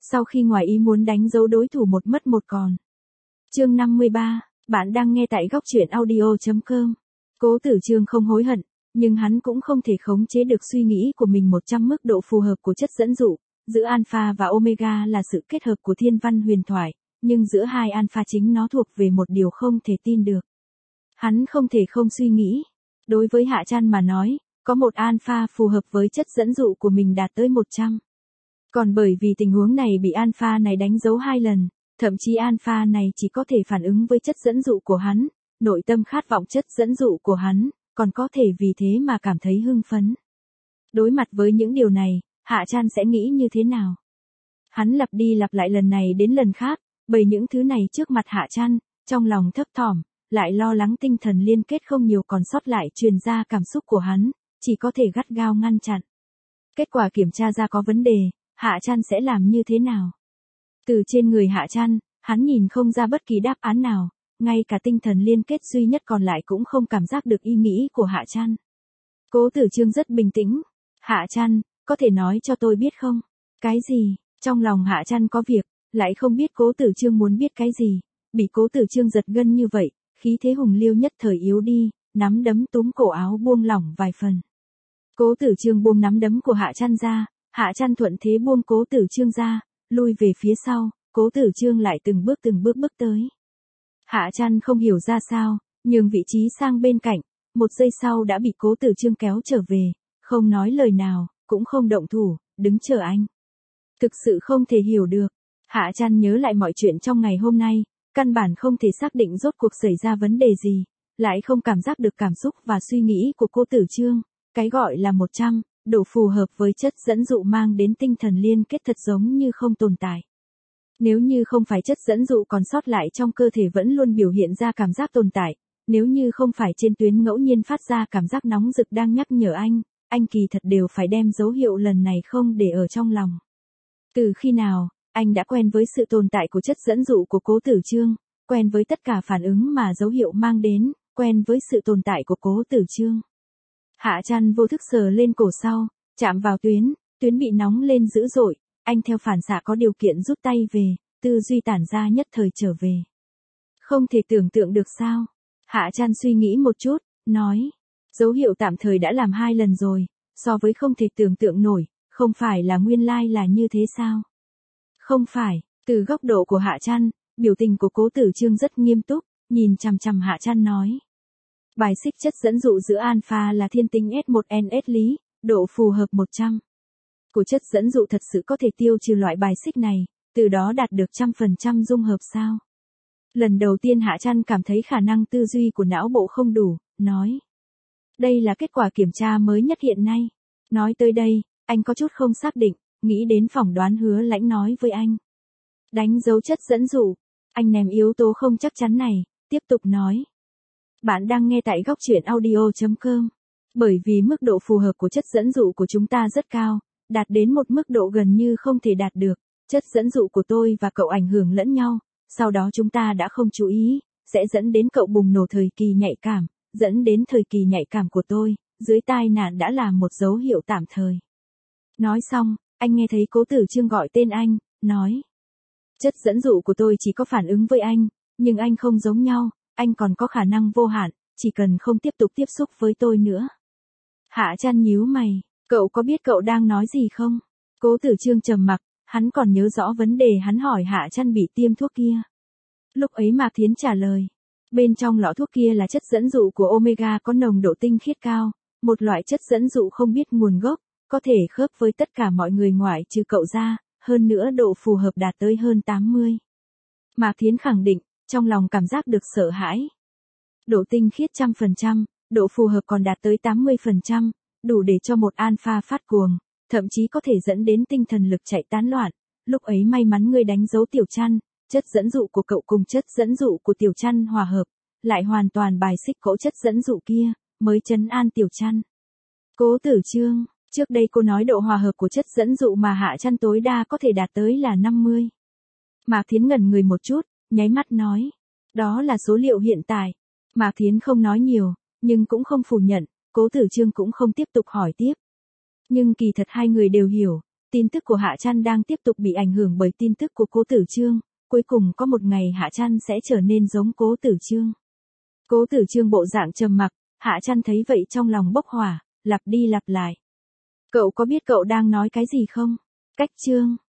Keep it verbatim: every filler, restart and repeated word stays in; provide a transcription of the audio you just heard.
sau khi ngoài ý muốn đánh dấu đối thủ một mất một còn. Chương năm mươi ba, bạn đang nghe tại góc truyện audio chấm com. Cố Tử Chương không hối hận, nhưng hắn cũng không thể khống chế được suy nghĩ của mình một trăm mức độ phù hợp của chất dẫn dụ. Giữa alpha và omega là sự kết hợp của thiên văn huyền thoại, nhưng giữa hai alpha chính nó thuộc về một điều không thể tin được. Hắn không thể không suy nghĩ. Đối với Hạ Trăn mà nói, có một alpha phù hợp với chất dẫn dụ của mình đạt tới một trăm. Còn bởi vì tình huống này bị alpha này đánh dấu hai lần, thậm chí alpha này chỉ có thể phản ứng với chất dẫn dụ của hắn, nội tâm khát vọng chất dẫn dụ của hắn, còn có thể vì thế mà cảm thấy hưng phấn. Đối mặt với những điều này, Hạ Trăn sẽ nghĩ như thế nào? Hắn lặp đi lặp lại lần này đến lần khác, bởi những thứ này trước mặt Hạ Trăn, trong lòng thấp thỏm, lại lo lắng tinh thần liên kết không nhiều còn sót lại truyền ra cảm xúc của hắn, chỉ có thể gắt gao ngăn chặn. Kết quả kiểm tra ra có vấn đề, Hạ Trăn sẽ làm như thế nào? Từ trên người Hạ Trăn, hắn nhìn không ra bất kỳ đáp án nào, ngay cả tinh thần liên kết duy nhất còn lại cũng không cảm giác được ý nghĩ của Hạ Trăn. Cố Tử Chương rất bình tĩnh. Hạ Trăn, có thể nói cho tôi biết không? Cái gì? Trong lòng Hạ Trăn có việc, lại không biết Cố Tử Chương muốn biết cái gì. Bị Cố Tử Chương giật gân như vậy, khí thế hùng liêu nhất thời yếu đi, nắm đấm túm cổ áo buông lỏng vài phần. Cố Tử Chương buông nắm đấm của Hạ Trăn ra, Hạ Trăn thuận thế buông Cố Tử Chương ra, lui về phía sau, Cố Tử Chương lại từng bước từng bước bước tới. Hạ Trăn không hiểu ra sao, nhường vị trí sang bên cạnh, một giây sau đã bị Cố Tử Chương kéo trở về, không nói lời nào, cũng không động thủ, đứng chờ anh. Thực sự không thể hiểu được. Hạ Trăn nhớ lại mọi chuyện trong ngày hôm nay, căn bản không thể xác định rốt cuộc xảy ra vấn đề gì, lại không cảm giác được cảm xúc và suy nghĩ của Cố Tử Chương. Cái gọi là một trăm, độ phù hợp với chất dẫn dụ mang đến tinh thần liên kết thật giống như không tồn tại. Nếu như không phải chất dẫn dụ còn sót lại trong cơ thể vẫn luôn biểu hiện ra cảm giác tồn tại, nếu như không phải trên tuyến ngẫu nhiên phát ra cảm giác nóng rực đang nhắc nhở anh, anh kỳ thật đều phải đem dấu hiệu lần này không để ở trong lòng. Từ khi nào, anh đã quen với sự tồn tại của chất dẫn dụ của Cố Tử Chương, quen với tất cả phản ứng mà dấu hiệu mang đến, quen với sự tồn tại của Cố Tử Chương. Hạ Trăn vô thức sờ lên cổ sau, chạm vào tuyến, tuyến bị nóng lên dữ dội, anh theo phản xạ có điều kiện rút tay về, tư duy tản ra nhất thời trở về. Không thể tưởng tượng được sao? Hạ Trăn suy nghĩ một chút, nói, dấu hiệu tạm thời đã làm hai lần rồi, so với không thể tưởng tượng nổi, không phải là nguyên lai là như thế sao? Không phải, từ góc độ của Hạ Trăn, biểu tình của Cố Tử Chương rất nghiêm túc, nhìn chằm chằm Hạ Trăn nói. Bài xích chất dẫn dụ giữa alpha là thiên tinh S một N S lý, độ phù hợp một trăm. Của chất dẫn dụ thật sự có thể tiêu trừ loại bài xích này, từ đó đạt được trăm phần trăm dung hợp sao? Lần đầu tiên Hạ Trăn cảm thấy khả năng tư duy của não bộ không đủ, nói. Đây là kết quả kiểm tra mới nhất hiện nay. Nói tới đây, anh có chút không xác định, nghĩ đến phỏng đoán Hứa Lãnh nói với anh. Đánh dấu chất dẫn dụ, anh ném yếu tố không chắc chắn này, tiếp tục nói. Bạn đang nghe tại góc truyện audio chấm com. Bởi vì mức độ phù hợp của chất dẫn dụ của chúng ta rất cao, đạt đến một mức độ gần như không thể đạt được, chất dẫn dụ của tôi và cậu ảnh hưởng lẫn nhau, sau đó chúng ta đã không chú ý, sẽ dẫn đến cậu bùng nổ thời kỳ nhạy cảm, dẫn đến thời kỳ nhạy cảm của tôi, dưới tai nạn đã là một dấu hiệu tạm thời. Nói xong, anh nghe thấy Cố Tử Chương gọi tên anh, nói. Chất dẫn dụ của tôi chỉ có phản ứng với anh, nhưng anh không giống nhau, anh còn có khả năng vô hạn, chỉ cần không tiếp tục tiếp xúc với tôi nữa. Hạ Trăn nhíu mày, cậu có biết cậu đang nói gì không? Cố Tử Chương trầm mặc, hắn còn nhớ rõ vấn đề hắn hỏi Hạ Trăn bị tiêm thuốc kia. Lúc ấy Mạc Thiến trả lời, bên trong lọ thuốc kia là chất dẫn dụ của omega có nồng độ tinh khiết cao, một loại chất dẫn dụ không biết nguồn gốc, có thể khớp với tất cả mọi người ngoại trừ cậu ra, hơn nữa độ phù hợp đạt tới hơn tám mươi. Mạc Thiến khẳng định, trong lòng cảm giác được sợ hãi. Độ tinh khiết trăm phần trăm, độ phù hợp còn đạt tới tám mươi phần trăm, đủ để cho một alpha phát cuồng, thậm chí có thể dẫn đến tinh thần lực chạy tán loạn. Lúc ấy may mắn ngươi đánh dấu Tiểu Trăn, chất dẫn dụ của cậu cùng chất dẫn dụ của Tiểu Trăn hòa hợp, lại hoàn toàn bài xích cỗ chất dẫn dụ kia, mới trấn an Tiểu Trăn. Cố Tử Chương, trước đây cô nói độ hòa hợp của chất dẫn dụ mà Hạ Trăn tối đa có thể đạt tới là năm mươi. Mạc Thiến ngẩn người một chút, nháy mắt nói, đó là số liệu hiện tại. Mạc Thiến không nói nhiều, nhưng cũng không phủ nhận, Cố Tử Chương cũng không tiếp tục hỏi tiếp. Nhưng kỳ thật hai người đều hiểu, Tin tức của Hạ Trăn đang tiếp tục bị ảnh hưởng bởi tin tức của Cố Tử Trương, cuối cùng có một ngày Hạ Trăn sẽ trở nên giống Cố Tử Trương. Cố Tử Trương bộ dạng trầm mặc, Hạ Trăn thấy vậy trong lòng bốc hỏa, lặp đi lặp lại. Cậu có biết cậu đang nói cái gì không? Cách Trương.